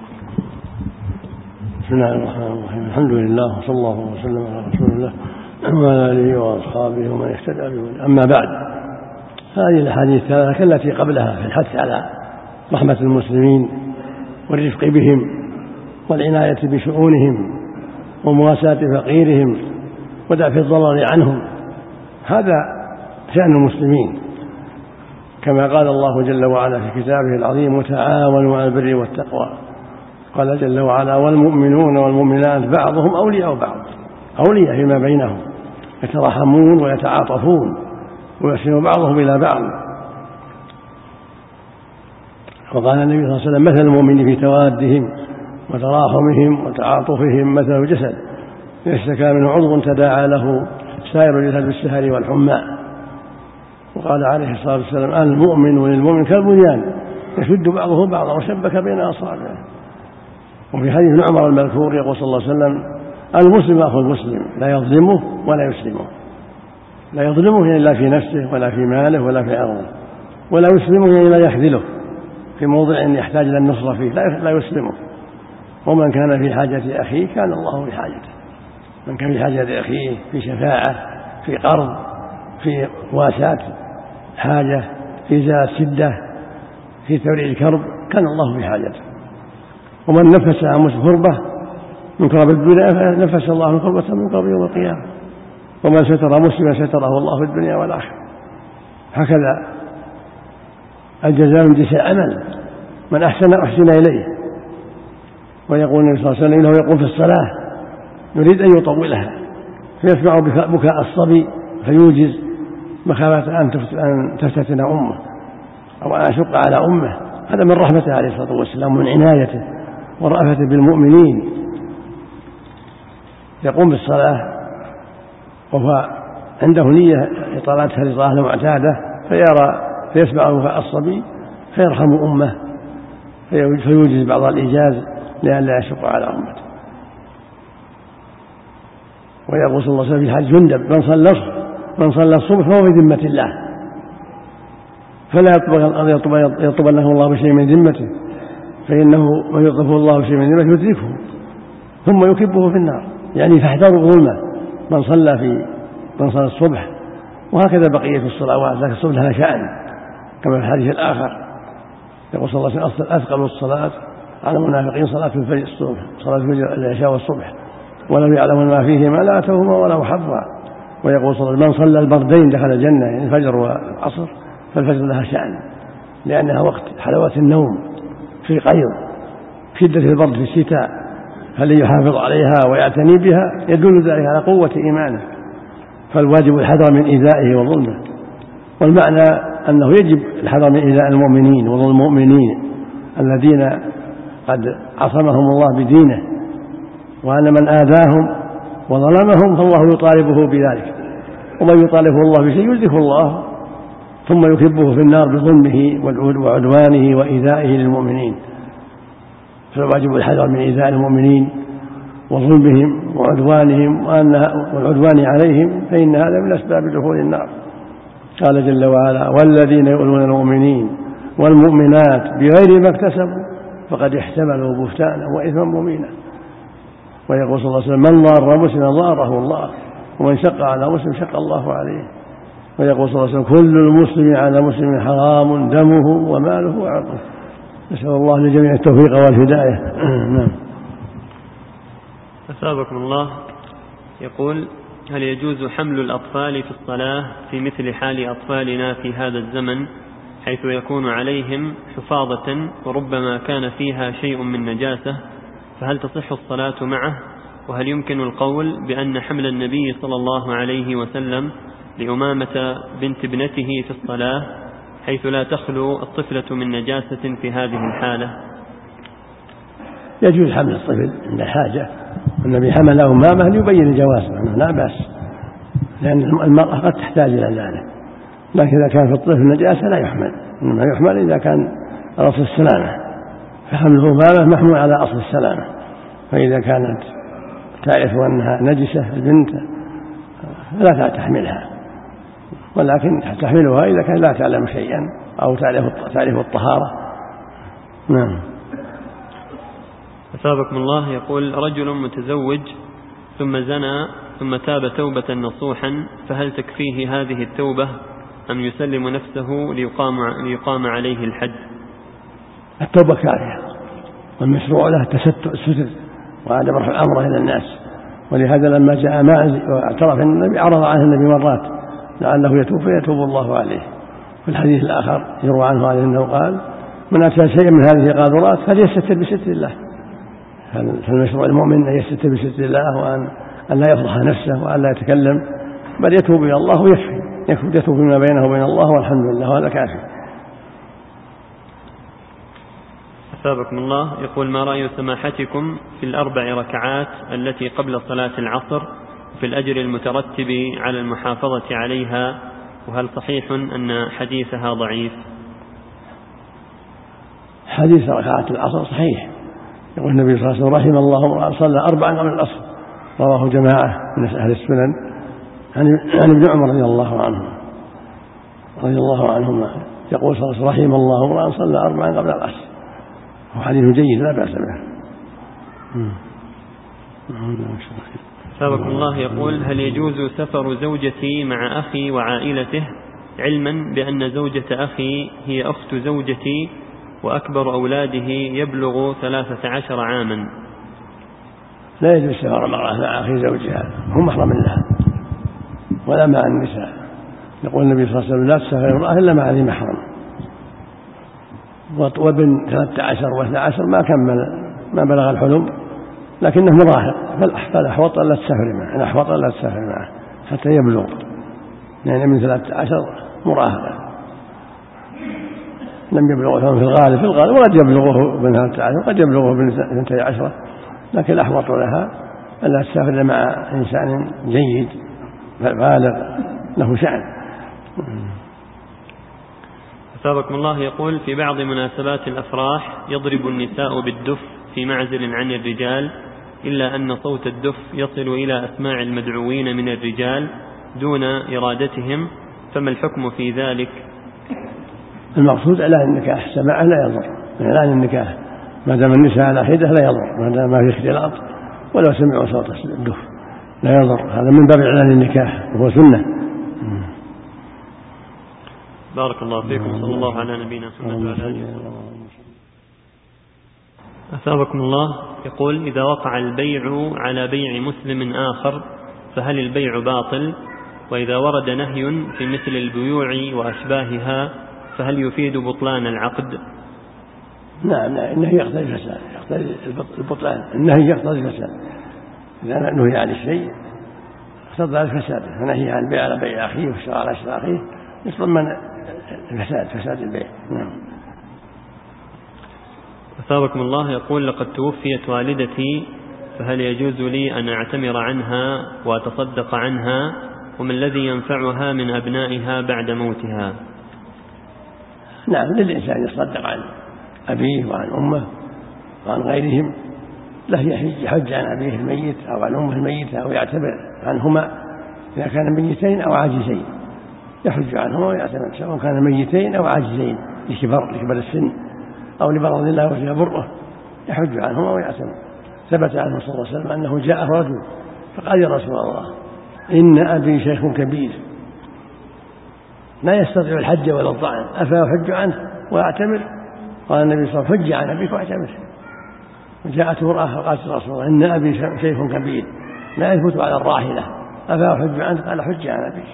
بسم الله الرحمن الرحيم، الحمد لله، وصلى الله وسلم على رسول الله وعلى آله وأصحابه ومن اهتدى بهداه. أما بعد، هذه الأحاديث الثلاثة كالتي قبلها في الحث على رحمة المسلمين والرفق بهم والعناية بشؤونهم ومواساة فقيرهم ودفع الضرر عنهم، هذا شأن المسلمين، كما قال الله جل وعلا في كتابه العظيم: وتعاونوا على البر والتقوى قال جل وعلا: والمؤمنون والمؤمنات بعضهم أولياء بعض، أولياء فيما بينهم، يترحمون ويتعاطفون ويحسن بعضهم إلى بعض. وقال النبي صلى الله عليه وسلم: مثل المؤمن في توادهم وتراحمهم وتعاطفهم مثل الجسد إذا اشتكى منه عضو تداعى له سائر الجسد بالسهر والحمى. وقال عليه الصلاة والسلام: المؤمن للمؤمن كالبنيان يشد بعضه بعضا وشبك بين أصابعه. وفي حديث ابن عمر المذكور يقول صلى الله عليه وسلم: المسلم أخو المسلم لا يظلمه ولا يسلمه، لا يظلمه يعني لا في نفسه ولا في ماله ولا في عرضه، ولا يسلمه يعني لا يخذله في موضع يحتاج إلى النصرة فيه لا يسلمه. ومن كان في حاجة أخيه كان الله في حاجته، من كان في حاجة أخيه في شفاعة، في قرض، في واساة حاجة، في زاد شدة، في توريع الكرب، كان الله في حاجته. ومن نفس عن مسلم كربة من كرب الدنيا فنفس الله من كربة من كرب يوم القيامة. ومن ستر مسلما ستره الله في الدنيا والآخرة. هكذا الجزاء من جنس العمل، من أحسن أحسن إليه. ويقول النبي صلى الله عليه وسلم: إنه يقوم في الصلاة يريد أن يطولها فيسمع بكاء الصبي فيوجز مخافة أن تفتتن أمه أو أن أشق على أمه. هذا من رحمته عليه الصلاة والسلام ومن عنايته ورأفته بالمؤمنين. يقوم بالصلاة وهو عنده نية إطالتها لصلاة معتادة فيرى فيسمع بكاء الصبي فيرحم أمه فيوجز بعض الإيجاز لئلا يشق على أمته. ويقول صلى الله عليه وسلم في الحج: جندب من صلى من صلى الصبح فهو في ذمة الله، فلا يطلبنه الله بشيء من ذمته، فإنه من يطلبه الله بشيء من ذمته يدركه ثم يكبه في النار. يعني فاحذروا ظلمه من صلى في من صلى الصبح. وهكذا بقية الصلوات، لكن الصبح لها شأن كما في الحديث الآخر يقول صلى الله عليه وسلم: أثقل الصلاة على المنافقين صلاة الفجر الصبح، صلاة الفجر العشاء والصبح، ولم يعلمون ما فيهما لا أتوهما ولا حظا. ويقول صلى الله عليه وسلم: من صلى البردين دخل الجنة، يعني الفجر والعصر، فالفجر لها شأن لأنها وقت حلاوة النوم في قيض شدة البرد في الشتاء، فالذي يحافظ عليها ويعتني بها يدل ذلك على قوة إيمانه. فالواجب الحذر من إيذائه وظلمه. والمعنى أنه يجب الحذر من إيذاء المؤمنين وظلم المؤمنين الذين قد عصمهم الله بدينه، وأن من آذاهم وظلمهم فالله يطالبه بذلك، ومن يطالبه الله بشيء يزلفه الله ثم يكبه في النار بظلمه وعدوانه وإيذائه للمؤمنين. فالواجب الحذر من إيذاء المؤمنين وظلمهم وعدوانهم والعدوان عليهم، فإن هذا من أسباب دخول النار. قال جل وعلا: والذين يؤذون المؤمنين والمؤمنات بغير ما اكتسبوا فقد احتملوا بهتانا وإثما مبينا. ويقول صلى الله عليه وسلم: من ضار مسلما ضاره الله، ومن شق على مسلم شق الله عليه. ويقول صلى الله عليه وسلم: كل المسلم على مسلم حرام دمه وماله وعرضه. نسأل الله لجميع التوفيق والهداية. نعم. أثابكم الله. يقول: هل يجوز حمل الأطفال في الصلاة في مثل حال أطفالنا في هذا الزمن، حيث يكون عليهم حفاظة وربما كان فيها شيء من نجاسة، فهل تصح الصلاة معه؟ وهل يمكن القول بأن حمل النبي صلى الله عليه وسلم لأمامة بنت ابنته في الصلاة حيث لا تخلو الطفلة من نجاسة في هذه الحالة؟ يجوز حمل الطفل عند حاجة، النبي حمل أمامة ليبين الجواز، لا بأس، لأن المرأة قد تحتاج إلى ذلك. لكن إذا كان في الطفل نجاسة لا يحمل، إنما يحمل إذا كان أصل السلامة، فحمله أمامة محمول على أصل السلامة. فإذا كانت تعرف أنها نجسة البنت فلا تحملها، ولكن تحملها إذا كان لا تعلم شيئا أو تعرف الطهارة. نعم. أثابكم الله. يقول: رجل متزوج ثم زنى ثم تاب توبة نصوحا، فهل تكفيه هذه التوبة أم يسلم نفسه ليقام, ليقام عليه الحد؟ التوبة كافية، والمشروع له الستر وعدم رفع الأمر إلى الناس. ولهذا لما جاء ماعز واعترف النبي عرض عنه النبي مرات لعله يتوب فيتوب الله عليه. في الحديث الآخر يروى عنه أنه قال: من أتى شيئا من هذه القاذورات فليستتر بستر الله، فالمشروع المؤمن أن يستتر بستر الله وأن لا يفضح نفسه وأن لا يتكلم، بل يتوب إلى الله ويكفي، يتوب فيما بينه وبين الله والحمد لله، وهذا كافي. أثابكم الله. يقول: ما رأي سماحتكم في الأربع ركعات التي قبل صلاة العصر في الأجر المترتب على المحافظة عليها، وهل صحيح أن حديثها ضعيف؟ حديث ركعات العصر صحيح، يقول النبي صلى الله عليه وسلم: رحم الله صلى أربعا قبل العصر، رواه جماعة من أهل السنن عن ابن عمر رضي الله عنه رضي الله عنهما يقول صلى الله عليه وسلم: رحم الله صلى أربعا قبل العصر، وحديث جيد لا بأس به. سابق الله. يقول: هل يجوز سفر زوجتي مع أخي وعائلته، علما بأن زوجة أخي هي أخت زوجتي وأكبر أولاده يبلغ ثلاثة عشر عاما؟ لا يجوز سفر المرأة مع أخي زوجها، هم محرم لها ولا مع النساء. يقول النبي صلى الله عليه وسلم: لا تسافر المرأة إلا مع ذي محرم. وابن ثلاثة عشر واثنى عشر ما كمل ما بلغ الحلم لكنه مراهق، فالأحوط ألا تسافر معه، الأحوط ألا تسافر معه حتى يبلغ، يعني من ثلاثة عشر مراهقة لم يبلغه في الغالب في الغالب وقد يبلغه ابن ثلاثة عشر وقد يبلغه ابن اثنتي عشرة، لكن الأحوط لها ألا تسافر مع إنسان جيد بالغ له شأن. أثابكم الله. يقول: في بعض مناسبات الأفراح يضرب النساء بالدف في معزل عن الرجال، إلا أن صوت الدف يصل إلى أسماع المدعوين من الرجال دون إرادتهم، فما الحكم في ذلك؟ المقصود إعلان النكاح، سماعه لا يضر، إعلان النكاح ما دام النساء على حدة لا يضر، ما دام ما في اختلاط، ولو سمعوا صوت الدف لا يضر، هذا من باب إعلان النكاح وهو سنة. بارك الله فيكم. صلى الله على نبينا محمد وعلى آله وصحبه. أثابكم الله. يقول: إذا وقع البيع على بيع مسلم آخر فهل البيع باطل؟ وإذا ورد نهي في مثل البيوع وأشباهها فهل يفيد بطلان العقد؟ نعم، النهي يقتضي الفساد، يقتضي البطلان، النهي يقتضي الفساد، إذا نهي عن الشيء اقتضى الفساد، فنهي عن البيع على بيع أخيه والشراء على شراء أخيه يتضمن الفساد، فساد البيع. نعم. أثابكم الله. يقول: لقد توفيت والدتي، فهل يجوز لي أن أعتمر عنها وأتصدق عنها؟ وما الذي ينفعها من أبنائها بعد موتها؟ نعم، للإنسان يصدق عن أبيه وعن أمه وعن غيرهم، له يحج عن أبيه الميت أو عن أمه الميتة أو يعتبر عنهما إذا كان ميتين أو عاجزين، يحج عنهما ويعتبر سواء كان ميتين أو عاجزين لكبر لكبر السن أو لمرض الله وفي بره، يحج عنهما ويعتبر. ثبت عنه صلى الله عليه وسلم أنه جاء رجل فقال: يا رسول الله، إن أبي شيخ كبير لا يستطيع الحج ولا الطعن، أفأحج عنه وأعتمر؟ قال النبي صلى الله عليه وسلم: حج عن أبيك واعتمر. وجاءت امرأة فقالت: يا رسول الله، إن أبي شيخ كبير لا يثبت على الراحلة، أفأحج عنه؟ قال: حج عن أبيك.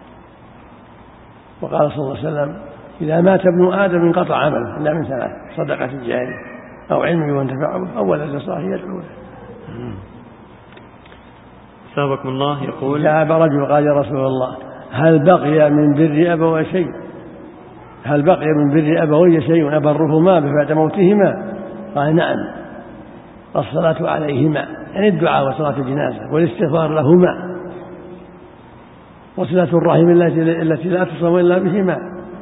وقال صلى الله عليه وسلم: إذا مات ابن آدم انقطع عمله إلا من ثلاث: صدقة جارية أو علم ينتفع به أو ولد صالح يدعو له. سابقكم الله. يقول: جاء رجل قال: يا رسول الله، هل بقي من بر أبوي شيء هل بقي من بر أبوي شيء أبرهما بعد موتهما؟ قال: نعم، الصلاة عليهما، يعني الدعاء وصلاة الجنازة والاستغفار لهما وصلة الرحم التي لا تصل إلا بهما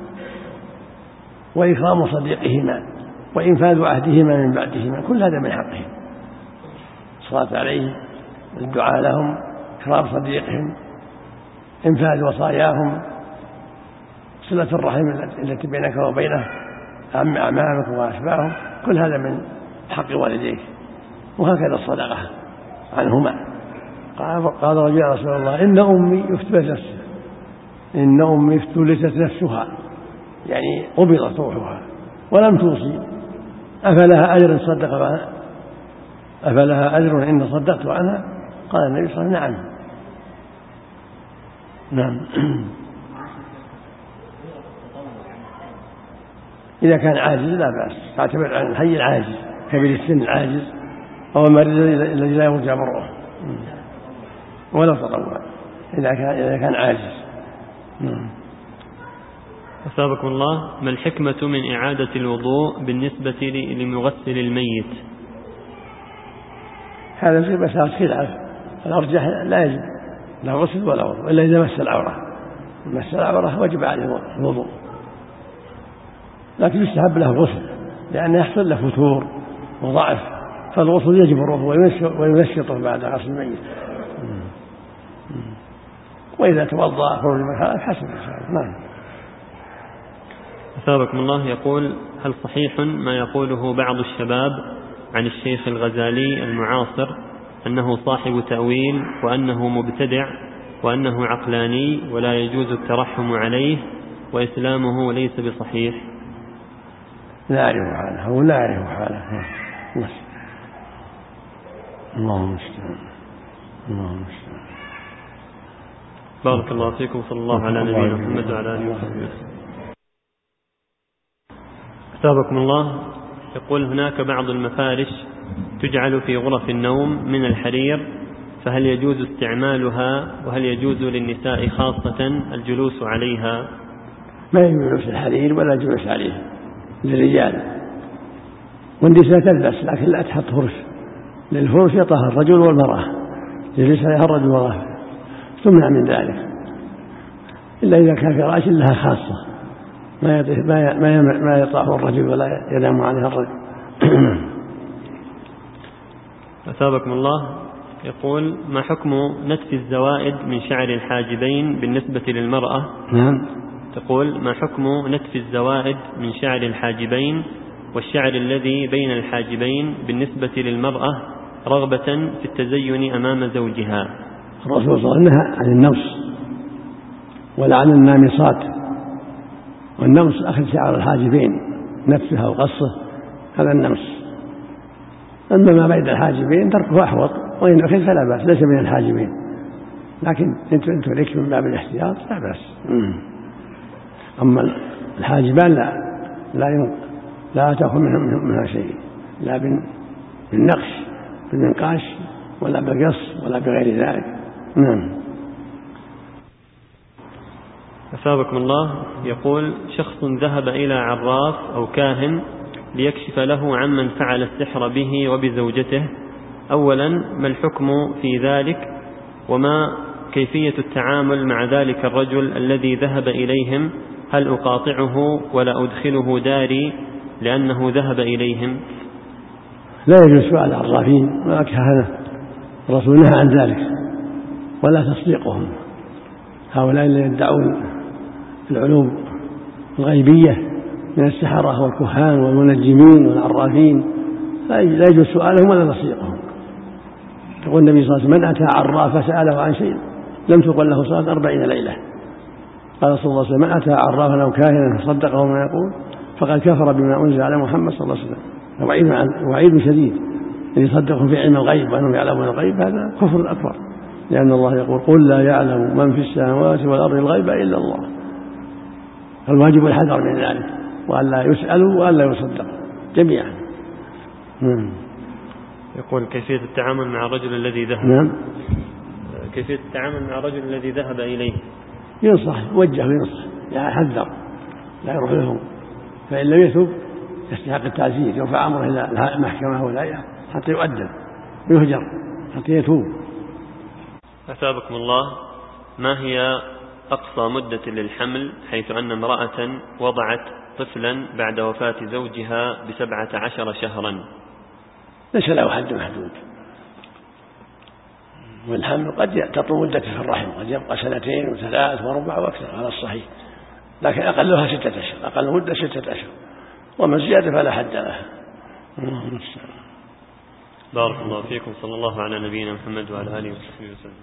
وإكرام صديقهما وإنفاذ عهدهما من بعدهما، كل هذا من حقهم، الصلاة عليهم، الدعاء لهم، إكرام صديقهم، إنفاذ وصاياهم، صلة الرحم التي بينك وبينه عم أعمامك وأشباههم، كل هذا من حق والديك. وهكذا الصدقة عنهما. قال رجل: يا رسول الله، إن أمي افتلست نفسها إن أمي افتلست نفسها يعني قبضت روحها ولم توصي، أفلها أجر صدق عنها أفلها أجر إن صدقت عنها؟ قال النبي صلى الله عليه وسلم: نعم. نعم. إذا كان عاجز لا بأس، تعتبر عن الحي العاجز كبير السن العاجز أو المريض الذي لا يرجى برؤه ولا تطوع إذا كان إذا كان عاجز. أثابكم الله، ما الحكمة من إعادة الوضوء بالنسبة لمغسل الميت؟ هذا في مسألة خلاف، الأرجح لا يجب لا غسل ولا وضوء إلا إذا مس العورة، مس العورة وجب عليه الوضوء، لكن يستحب له الغسل لأنه يحصل له فتور وضعف، فالغسل يجبره وينشطه بعد غسل الميت. وإذا توضأ خروج المخالف حسن إن شاء الله. نعم. أثابكم الله، يقول: هل صحيح ما يقوله بعض الشباب عن الشيخ الغزالي المعاصر أنه صاحب تأويل وأنه مبتدع وأنه عقلاني ولا يجوز الترحم عليه وإسلامه ليس بصحيح؟ لا أعرف حاله ولا أعرف حاله. اللهم استعان اللهم استعان. بارك الله فيكم، صلى الله على نبينا محمد وعلى آله وصحبه وسلم. أثابكم الله، يقول: هناك بعض المفارش تجعل في غرف النوم من الحرير، فهل يجوز استعمالها؟ وهل يجوز للنساء خاصة الجلوس عليها؟ ما يجوز الحرير ولا جلوس عليه للرجال، والنساء تلبس لكن لا تحط فرش، للفرش يطهر الرجل والمرأة، يجلس عليها الرجل والمرأة، تمنع من ذلك إلا إذا كان فراش لها خاصة ما ما ما يطأه الرجل ولا ينام عليها الرجل. أثابكم الله، يقول: ما حكم نتف الزوائد من شعر الحاجبين بالنسبة للمرأة؟ نعم. تقول: ما حكم نتف الزوائد من شعر الحاجبين والشعر الذي بين الحاجبين بالنسبة للمرأة رغبة في التزين أمام زوجها؟ الرسول صلى الله عليه وسلم نهى عن النمص ولا عن النامصات، والنمص أخذ شعر الحاجبين نتفها وقصه، هذا النمص. أما ما بين الحاجبين تركه أحوط، وإن أخذ فلا بأس، ليس من الحاجبين، لكن أنت أنت لك من باب الاحتياط لا بأس. أما الحاجبان لا لا لا تأخذ منها, منها شيء، لا بالنقش بالمنقاش ولا بالقص ولا بغير ذلك. نعم. أثابكم الله، يقول: شخص ذهب إلى عراف أو كاهن ليكشف له عمن فعل السحر به وبزوجته، أولا ما الحكم في ذلك؟ وما كيفية التعامل مع ذلك الرجل الذي ذهب إليهم؟ هل أقاطعه ولا أدخله داري لأنه ذهب إليهم؟ لا يجوز سؤال العرافين ولا كهنة، الرسول نهى عن ذلك ولا تصديقهم، هؤلاء الذين يدعون العلوم الغيبية من السحرة والكهان والمنجمين والعرافين لا يجوز سؤالهم ولا تصديقهم. يقول النبي صلى الله عليه وسلم: من أتى عراف فسأله عن شيء لم تقل له صلاة أربعين ليلة. قال صلى الله عليه وسلم: من أتى عرافا أو كاهنا فصدقه ما يقول فقد كفر بما أنزل على محمد صلى الله عليه وسلم. وعيد, وعيد شديد أن يصدقهم في علم الغيب وأنهم يعلمون الغيب، هذا كفر أكبر، لأن الله يقول: قل لا يعلم من في السماوات والأرض الغيب إلا الله. فالواجب الحذر من ذلك، وأن لا يسألوا وأن لا يصدقوا جميعا. مم. يقول: كيفية التعامل مع الرجل الذي ذهب نعم. كيفية التعامل مع الرجل الذي ذهب إليه؟ ينصح، يوجه وينصح، يحذر لا يروح لهم، فإن لم يتوب يستحق التعزير، يرفع أمره إلى المحكمة والهيئة حتى يؤدب ويهجر حتى يتوب. أثابكم الله، ما هي أقصى مدة للحمل حيث أن امرأة وضعت طفلا بعد وفاة زوجها بسبعة عشر شهرا؟ ليس له حد محدود، والحمل قد تطول مدته في الرحم، قد يبقى سنتين وثلاث وربع وأكثر على الصحيح، لكن أقلها ستة أشهر، أقل مدة ستة أشهر، ومن زيادة فلا حد لها. بارك الله فيكم، صلى الله على نبينا محمد وعلى آله وصحبه وسلم.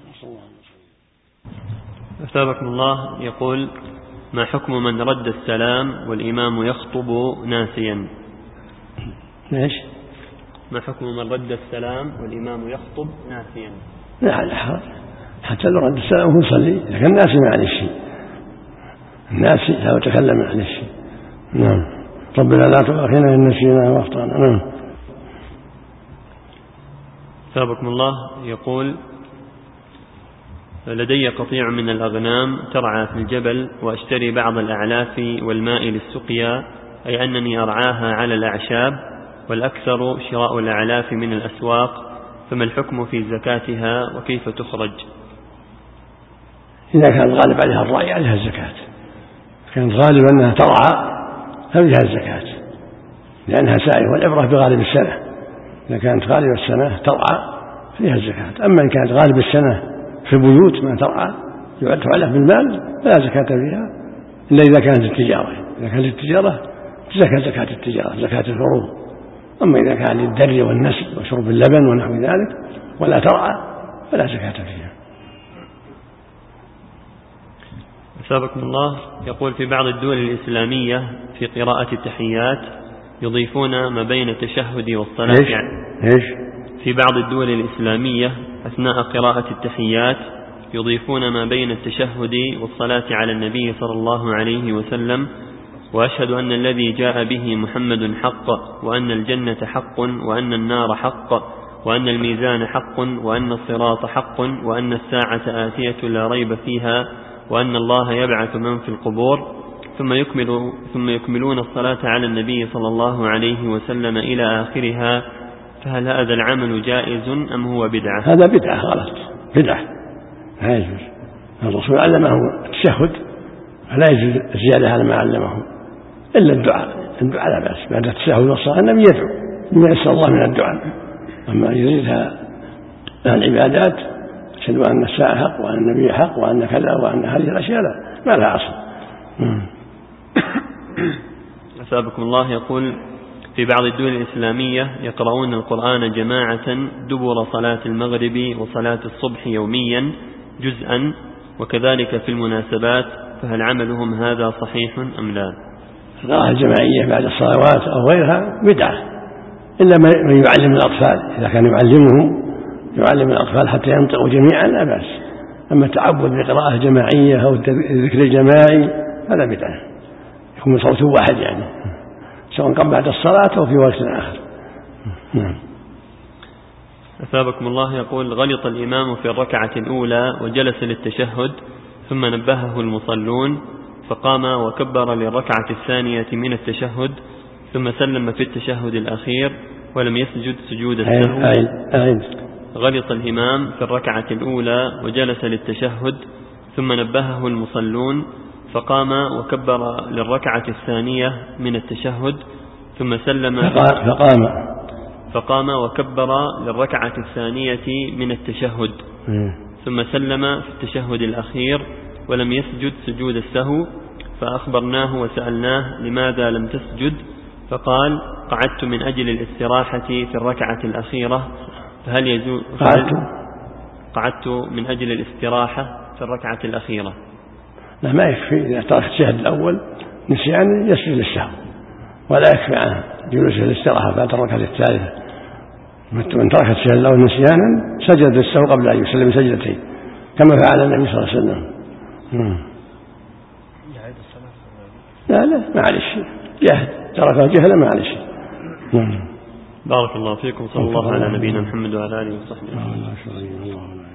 أثابكم الله، يقول: ما حكم من رد السلام والإمام يخطب ناسيا؟ ليش؟ ما حكم من رد السلام والإمام يخطب ناسيا؟ لا لا حرج، حتى لو رد السلام وهو يصلي، لكن الناسي ما عليه شيء، الناسي لا يتكلم عن الشيء. نعم. ربنا لا تؤاخذنا إن نسينا وأخطأنا. نعم. أثابكم الله. يقول: لدي قطيع من الأغنام ترعى في الجبل، وأشتري بعض الأعلاف والماء للسقيا، أي أنني أرعاها على الأعشاب، والأكثر شراء الأعلاف من الأسواق، فما الحكم في زكاتها وكيف تخرج؟ إذا كان غالب عليها الرأي عليها الزكاة، كان غالب أنها ترعى فبها الزكاة، لأنها سائل، والعبرة بغالب السنة. إذا كانت غالب السنة ترعى فيها الزكاة. أما إن كانت غالب السنة في البيوت ما ترعى تعلف بالمال فلا زكاة فيها، إلا إذا كانت التجارة. إذا كانت التجارة زكاة زكاة التجارة، زكاة الفروض. أما إذا كان للدر والنسل وشرب اللبن ونحو ذلك ولا ترعى فلا زكاة فيها. أثابكم الله. يقول: في بعض الدول الإسلامية في قراءة التحيات يضيفون ما بين التشهد والصلاة. إيش؟ إيش؟ في بعض الدول الإسلامية أثناء قراءة التحيات يضيفون ما بين التشهد والصلاة على النبي صلى الله عليه وسلم: وأشهد أن الذي جاء به محمد حق، وأن الجنة حق، وأن النار حق، وأن الميزان حق، وأن الصراط حق، وأن الساعة آتية لا ريب فيها، وأن الله يبعث من في القبور، ثم يكمل ثم يكملون الصلاة على النبي صلى الله عليه وسلم إلى آخرها، فهل هذا العمل جائز أم هو بدعة؟ هذا بدعة، غلط، بدعة لا يجوز. الرسول علمه التشهد فلا يجوز الزيادة على ما علمه، إلا الدعاء، الدعاء لا بأس بعد التشهد والصلاة النبي يدعو بما يسأل الله من الدعاء. أما يريدها العبادات أشهد أن الساعة حق وأن النبي حق وأن كذا وأن هذه الأشياء لا ما لها أصل. أثابكم الله. يقول: في بعض الدول الإسلامية يقرؤون القرآن جماعة دبر صلاة المغرب وصلاة الصبح يوميا جزءا، وكذلك في المناسبات، فهل عملهم هذا صحيح أم لا؟ القراءة الجماعية بعد الصلوات أو غيرها بدعة، إلا من يعلم الأطفال، إذا كان يعلمهم يعلم الأطفال حتى ينطقوا جميعا لا بأس. أما التعبد بقراءة جماعية أو الذكر الجماعي هذا بدعة، يكون صوت واحد يعني، سواء قبل بعد الصلاة أو في وقت آخر. نعم. أثابكم الله. يقول: غلط الإمام في الركعة الأولى وجلس للتشهد، ثم نبهه المصلون فقام وكبر للركعة الثانية من التشهد، ثم سلم في التشهد الأخير ولم يسجد سجود السهو. غلط الإمام في الركعة الأولى وجلس للتشهد، ثم نبهه المصلون فقام وكبر للركعة الثانية من التشهد، ثم سلم فقام فقام وكبر للركعة الثانية من التشهد، ثم سلم في التشهد الأخير ولم يسجد سجود السهو، فأخبرناه وسألناه: لماذا لم تسجد؟ فقال: قعدت من أجل الاستراحة في الركعة الأخيرة، فهل يجوز؟ قعدت من أجل الاستراحة في الركعة الأخيرة. لا، ما يكفي. إذا ترك التشهد الأول نسيان يسجد للسهو، ولا يكفي عنه جلوس الاستراحة بعد الركعة الثالثة. من ترك التشهد الأول نسيانا سجد للسهو قبل أن يسلم سجدتين، كما فعل النبي صلى الله عليه وسلم. لا لا معلش، جهل، ترك جهلا معلش. بارك الله فيكم. صلى الله على نبينا محمد وعلى آله وصحبه.